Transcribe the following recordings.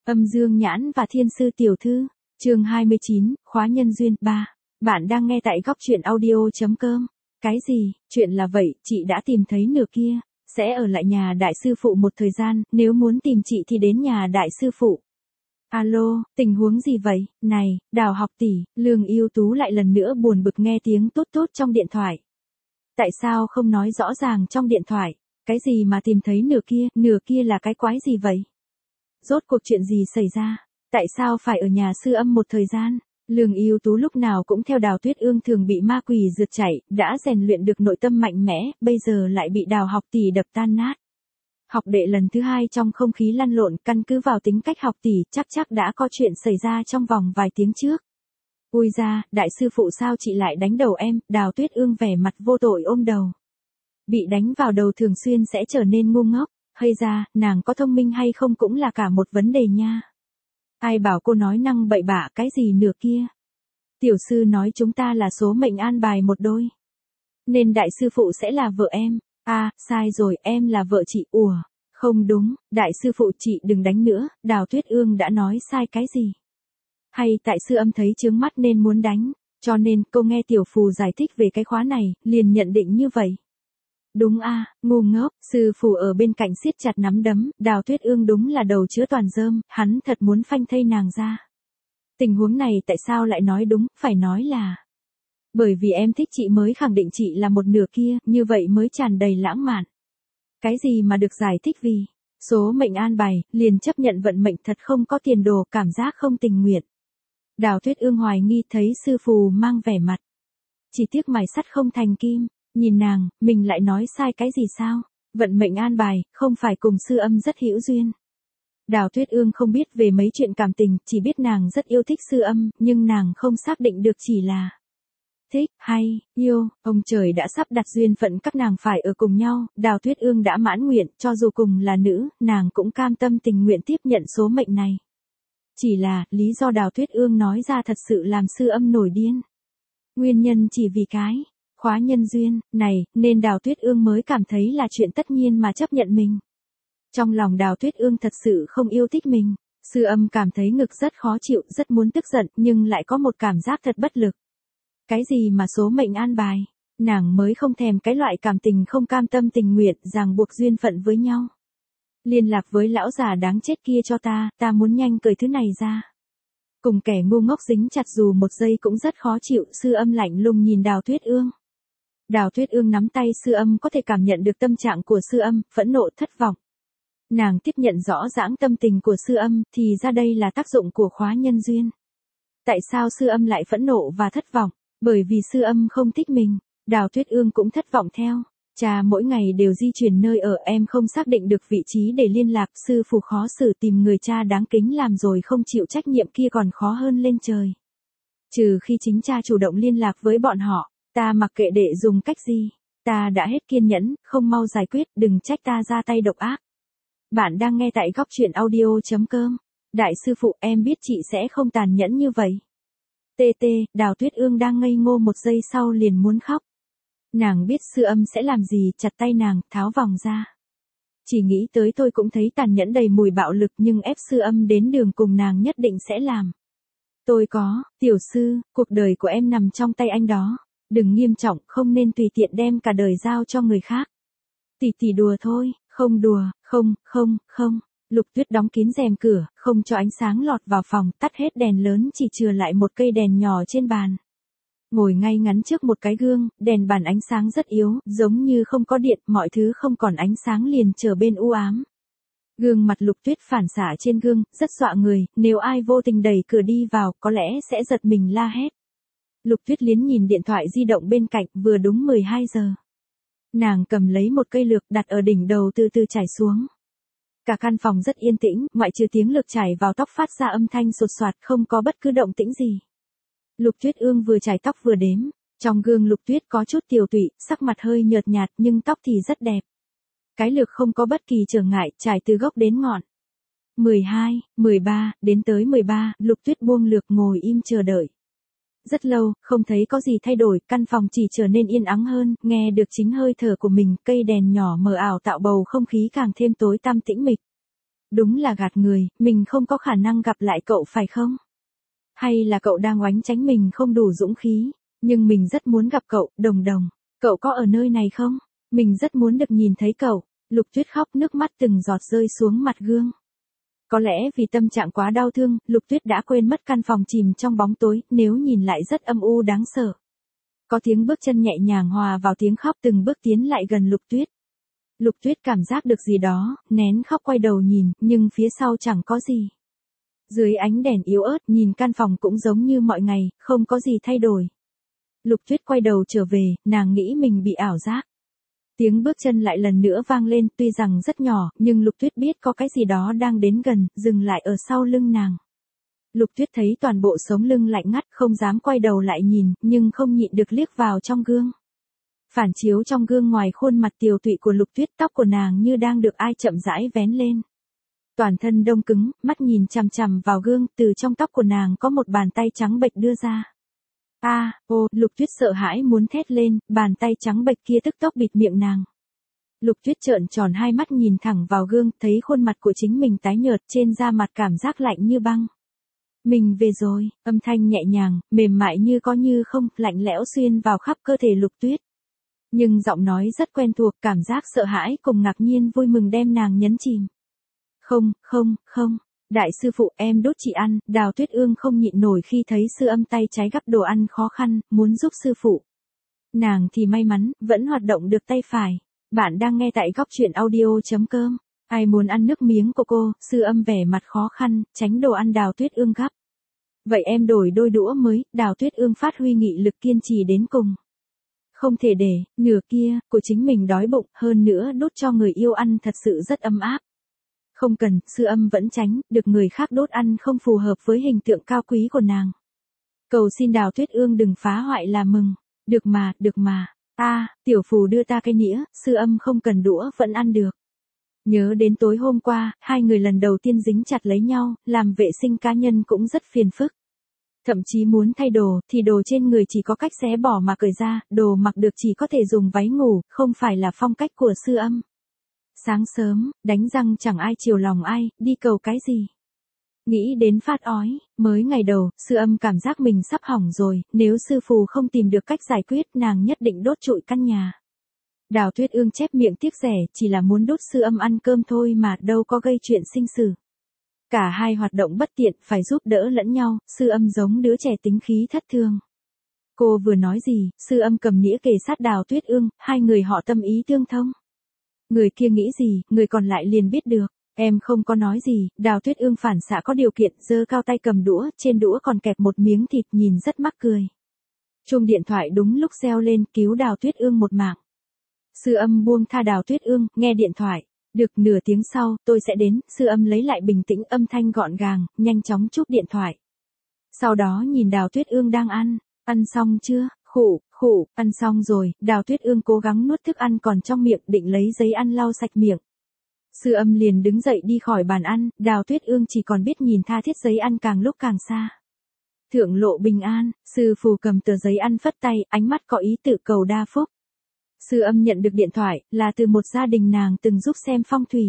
Âm Dương Nhãn và Thiên Sư Tiểu Thư, chương 29, khóa nhân duyên 3. Bạn đang nghe tại góc truyện audio.com. Cái gì, chuyện là vậy, chị đã tìm thấy nửa kia, sẽ ở lại nhà đại sư phụ một thời gian, nếu muốn tìm chị thì đến nhà đại sư phụ. Alo, tình huống gì vậy? Này, Đào học tỷ, Lương Yêu Tú lại lần nữa buồn bực nghe tiếng tốt tốt trong điện thoại. Tại sao không nói rõ ràng trong điện thoại? Cái gì mà tìm thấy nửa kia là cái quái gì vậy? Rốt cuộc chuyện gì xảy ra? Tại sao phải ở nhà sư âm một thời gian? Lương Yêu Tú lúc nào cũng theo Đào Tuyết Ương thường bị ma quỷ rượt chạy, đã rèn luyện được nội tâm mạnh mẽ, bây giờ lại bị Đào học tỷ đập tan nát. Học đệ lần thứ hai trong không khí lăn lộn, căn cứ vào tính cách học tỷ, chắc đã có chuyện xảy ra trong vòng vài tiếng trước. Ui ra, đại sư phụ sao chị lại đánh đầu em? Đào Tuyết Ương vẻ mặt vô tội ôm đầu. Bị đánh vào đầu thường xuyên sẽ trở nên ngu ngốc, hay ra, nàng có thông minh hay không cũng là cả một vấn đề nha. Ai bảo cô nói năng bậy bạ cái gì nửa kia? Tiểu sư nói chúng ta là số mệnh an bài một đôi. Nên đại sư phụ sẽ là vợ em. À, sai rồi, em là vợ chị. Ủa, không đúng, đại sư phụ chị đừng đánh nữa, Đào Tuyết Ương đã nói sai cái gì? Hay tại sư âm thấy chướng mắt nên muốn đánh, cho nên cô nghe tiểu phù giải thích về cái khóa này, liền nhận định như vậy. Đúng a, ngu ngốc, sư phụ ở bên cạnh siết chặt nắm đấm, Đào Tuyết Ương đúng là đầu chứa toàn rơm, hắn thật muốn phanh thây nàng ra. Tình huống này tại sao lại nói đúng, phải nói là bởi vì em thích chị mới khẳng định chị là một nửa kia, như vậy mới tràn đầy lãng mạn. Cái gì mà được giải thích vì số mệnh an bài, liền chấp nhận vận mệnh thật không có tiền đồ, cảm giác không tình nguyện. Đào Tuyết Ương hoài nghi thấy sư phù mang vẻ mặt. Chỉ tiếc mài sắt không thành kim, nhìn nàng, mình lại nói sai cái gì sao? Vận mệnh an bài, không phải cùng sư âm rất hữu duyên. Đào Tuyết Ương không biết về mấy chuyện cảm tình, chỉ biết nàng rất yêu thích sư âm, nhưng nàng không xác định được chỉ là thích, hay, yêu, ông trời đã sắp đặt duyên phận các nàng phải ở cùng nhau, Đào Tuyết Ương đã mãn nguyện, cho dù cùng là nữ, nàng cũng cam tâm tình nguyện tiếp nhận số mệnh này. Chỉ là, lý do Đào Tuyết Ương nói ra thật sự làm sư âm nổi điên. Nguyên nhân chỉ vì cái khóa nhân duyên này, nên Đào Tuyết Ương mới cảm thấy là chuyện tất nhiên mà chấp nhận mình. Trong lòng Đào Tuyết Ương thật sự không yêu thích mình, sư âm cảm thấy ngực rất khó chịu, rất muốn tức giận, nhưng lại có một cảm giác thật bất lực. Cái gì mà số mệnh an bài, nàng mới không thèm cái loại cảm tình không cam tâm tình nguyện, ràng buộc duyên phận với nhau. Liên lạc với lão già đáng chết kia cho ta muốn nhanh cởi thứ này ra. Cùng kẻ ngu ngốc dính chặt dù một giây cũng rất khó chịu, sư âm lạnh lùng nhìn Đào Tuyết Ương. Đào Tuyết Ương nắm tay sư âm, có thể cảm nhận được tâm trạng của sư âm, phẫn nộ thất vọng. Nàng tiếp nhận rõ ràng tâm tình của sư âm, thì ra đây là tác dụng của khóa nhân duyên. Tại sao sư âm lại phẫn nộ và thất vọng? Bởi vì sư âm không thích mình. Đào Tuyết Ương cũng thất vọng theo. Cha mỗi ngày đều di chuyển nơi ở, em không xác định được vị trí để liên lạc, sư phụ khó xử tìm người cha đáng kính làm rồi không chịu trách nhiệm kia còn khó hơn lên trời. Trừ khi chính cha chủ động liên lạc với bọn họ, ta mặc kệ đệ dùng cách gì. Ta đã hết kiên nhẫn, không mau giải quyết, đừng trách ta ra tay độc ác. Bạn đang nghe tại góc truyện audio.com. Đại sư phụ, em biết chị sẽ không tàn nhẫn như vậy. Đào Tuyết Ương đang ngây ngô một giây sau liền muốn khóc. Nàng biết sư âm sẽ làm gì, chặt tay nàng, tháo vòng ra. Chỉ nghĩ tới tôi cũng thấy tàn nhẫn đầy mùi bạo lực, nhưng ép sư âm đến đường cùng nàng nhất định sẽ làm. Tôi có, tiểu sư, cuộc đời của em nằm trong tay anh đó. Đừng nghiêm trọng, không nên tùy tiện đem cả đời giao cho người khác. Tỷ đùa thôi, không đùa, không. Lục Tuyết đóng kín rèm cửa, không cho ánh sáng lọt vào phòng, tắt hết đèn lớn, chỉ chừa lại một cây đèn nhỏ trên bàn. Ngồi ngay ngắn trước một cái gương, đèn bàn ánh sáng rất yếu, giống như không có điện, mọi thứ không còn ánh sáng liền trở bên u ám. Gương mặt Lục Tuyết phản xạ trên gương, rất dọa người, nếu ai vô tình đẩy cửa đi vào, có lẽ sẽ giật mình la hét. Lục Tuyết liến nhìn điện thoại di động bên cạnh, vừa đúng 12 giờ. Nàng cầm lấy một cây lược đặt ở đỉnh đầu từ từ chảy xuống. Cả căn phòng rất yên tĩnh, ngoại trừ tiếng lược chảy vào tóc phát ra âm thanh sột soạt, không có bất cứ động tĩnh gì. Lục Tuyết Ương vừa chải tóc vừa đếm. Trong gương Lục Tuyết có chút tiều tụy, sắc mặt hơi nhợt nhạt nhưng tóc thì rất đẹp. Cái lược không có bất kỳ trở ngại, trải từ gốc đến ngọn. 12, 13, đến tới 13, Lục Tuyết buông lược ngồi im chờ đợi. Rất lâu, không thấy có gì thay đổi, căn phòng chỉ trở nên yên ắng hơn, nghe được chính hơi thở của mình, cây đèn nhỏ mờ ảo tạo bầu không khí càng thêm tối tăm tĩnh mịch. Đúng là gạt người, mình không có khả năng gặp lại cậu phải không? Hay là cậu đang oánh tránh mình không đủ dũng khí? Nhưng mình rất muốn gặp cậu, Đồng Đồng. Cậu có ở nơi này không? Mình rất muốn được nhìn thấy cậu. Lục Tuyết khóc, nước mắt từng giọt rơi xuống mặt gương. Có lẽ vì tâm trạng quá đau thương, Lục Tuyết đã quên mất căn phòng chìm trong bóng tối, nếu nhìn lại rất âm u đáng sợ. Có tiếng bước chân nhẹ nhàng hòa vào tiếng khóc từng bước tiến lại gần Lục Tuyết. Lục Tuyết cảm giác được gì đó, nén khóc quay đầu nhìn, nhưng phía sau chẳng có gì. Dưới ánh đèn yếu ớt, nhìn căn phòng cũng giống như mọi ngày, không có gì thay đổi. Lục Tuyết quay đầu trở về, nàng nghĩ mình bị ảo giác. Tiếng bước chân lại lần nữa vang lên, tuy rằng rất nhỏ, nhưng Lục Tuyết biết có cái gì đó đang đến gần, dừng lại ở sau lưng nàng. Lục Tuyết thấy toàn bộ sống lưng lạnh ngắt, không dám quay đầu lại nhìn, nhưng không nhịn được liếc vào trong gương. Phản chiếu trong gương ngoài khuôn mặt tiều tụy của Lục Tuyết, tóc của nàng như đang được ai chậm rãi vén lên. Toàn thân đông cứng, mắt nhìn chằm chằm vào gương, từ trong tóc của nàng có một bàn tay trắng bệch đưa ra. Lục Tuyết sợ hãi muốn thét lên, bàn tay trắng bệch kia tức tốc bịt miệng nàng. Lục Tuyết trợn tròn hai mắt nhìn thẳng vào gương, thấy khuôn mặt của chính mình tái nhợt, trên da mặt cảm giác lạnh như băng. Mình về rồi, âm thanh nhẹ nhàng, mềm mại như có như không, lạnh lẽo xuyên vào khắp cơ thể Lục Tuyết. Nhưng giọng nói rất quen thuộc, cảm giác sợ hãi cùng ngạc nhiên vui mừng đem nàng nhấn chìm. Không, đại sư phụ, em đốt chị ăn. Đào Tuyết Ương không nhịn nổi khi thấy Sư Âm tay trái gắp đồ ăn khó khăn, muốn giúp sư phụ. Nàng thì may mắn, vẫn hoạt động được tay phải. Bạn đang nghe tại góc truyện audio.com. Ai muốn ăn nước miếng của cô? Sư Âm vẻ mặt khó khăn, tránh đồ ăn Đào Tuyết Ương gắp. Vậy em đổi đôi đũa mới. Đào Tuyết Ương phát huy nghị lực kiên trì đến cùng. Không thể để nửa kia của chính mình đói bụng, hơn nữa đốt cho người yêu ăn thật sự rất ấm áp. Không cần, Sư Âm vẫn tránh, được người khác đốt ăn không phù hợp với hình tượng cao quý của nàng. Cầu xin Đào Tuyết Ương đừng phá hoại là mừng. Được mà. Tiểu phù đưa ta cái nĩa, Sư Âm không cần đũa vẫn ăn được. Nhớ đến tối hôm qua, hai người lần đầu tiên dính chặt lấy nhau, làm vệ sinh cá nhân cũng rất phiền phức. Thậm chí muốn thay đồ, thì đồ trên người chỉ có cách xé bỏ mà cởi ra, đồ mặc được chỉ có thể dùng váy ngủ, không phải là phong cách của Sư Âm. Sáng sớm, đánh răng chẳng ai chiều lòng ai, đi cầu cái gì. Nghĩ đến phát ói, mới ngày đầu, Sư Âm cảm giác mình sắp hỏng rồi, nếu sư phù không tìm được cách giải quyết nàng nhất định đốt trụi căn nhà. Đào Tuyết Ương chép miệng tiếc rẻ, chỉ là muốn đốt Sư Âm ăn cơm thôi mà đâu có gây chuyện sinh tử. Cả hai hoạt động bất tiện, phải giúp đỡ lẫn nhau, Sư Âm giống đứa trẻ tính khí thất thường. Cô vừa nói gì, Sư Âm cầm nĩa kề sát Đào Tuyết Ương, hai người họ tâm ý tương thông. Người kia nghĩ gì, người còn lại liền biết được. Em không có nói gì. Đào Tuyết Ương phản xạ có điều kiện, giơ cao tay cầm đũa, trên đũa còn kẹp một miếng thịt, nhìn rất mắc cười. Chuông điện thoại đúng lúc reo lên, cứu Đào Tuyết Ương một mạng. Sư Âm buông tha Đào Tuyết Ương, nghe điện thoại. Được nửa tiếng sau, tôi sẽ đến. Sư Âm lấy lại bình tĩnh, âm thanh gọn gàng, nhanh chóng cúp điện thoại. Sau đó nhìn Đào Tuyết Ương đang ăn. Ăn xong chưa? Khụ, ăn xong rồi. Đào Tuyết Ương cố gắng nuốt thức ăn còn trong miệng, định lấy giấy ăn lau sạch miệng. Sư Âm liền đứng dậy đi khỏi bàn ăn, Đào Tuyết Ương chỉ còn biết nhìn tha thiết giấy ăn càng lúc càng xa. Thượng lộ bình an, sư phù cầm tờ giấy ăn phất tay, ánh mắt có ý tự cầu đa phúc. Sư Âm nhận được điện thoại, là từ một gia đình nàng từng giúp xem phong thủy.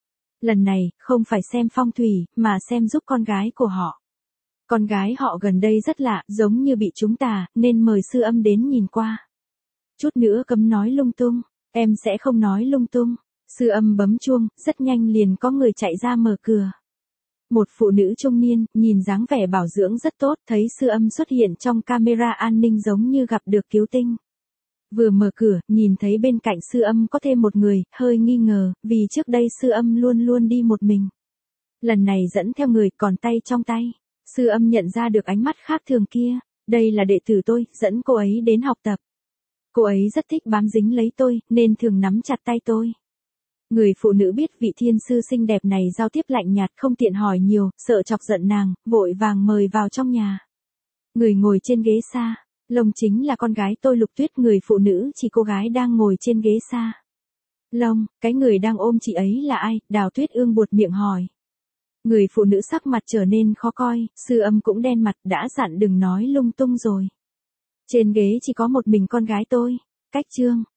Lần này, không phải xem phong thủy, mà xem giúp con gái của họ. Con gái họ gần đây rất lạ, giống như bị trúng tà, nên mời Sư Âm đến nhìn qua. Chút nữa cấm nói lung tung, em sẽ không nói lung tung. Sư Âm bấm chuông, rất nhanh liền có người chạy ra mở cửa. Một phụ nữ trung niên, nhìn dáng vẻ bảo dưỡng rất tốt, thấy Sư Âm xuất hiện trong camera an ninh giống như gặp được cứu tinh. Vừa mở cửa, nhìn thấy bên cạnh Sư Âm có thêm một người, hơi nghi ngờ, vì trước đây Sư Âm luôn luôn đi một mình. Lần này dẫn theo người, còn tay trong tay. Sư Âm nhận ra được ánh mắt khác thường kia. Đây là đệ tử tôi, dẫn cô ấy đến học tập. Cô ấy rất thích bám dính lấy tôi, nên thường nắm chặt tay tôi. Người phụ nữ biết vị thiên sư xinh đẹp này giao tiếp lạnh nhạt, không tiện hỏi nhiều, sợ chọc giận nàng, vội vàng mời vào trong nhà. Người ngồi trên ghế xa, Lông chính là con gái tôi Lục Tuyết, người phụ nữ chỉ cô gái đang ngồi trên ghế xa. Lông, cái người đang ôm chị ấy là ai? Đào Tuyết Ương buột miệng hỏi. Người phụ nữ sắc mặt trở nên khó coi, Sư Âm cũng đen mặt, đã dặn đừng nói lung tung rồi. Trên ghế chỉ có một mình con gái tôi. Cách chương.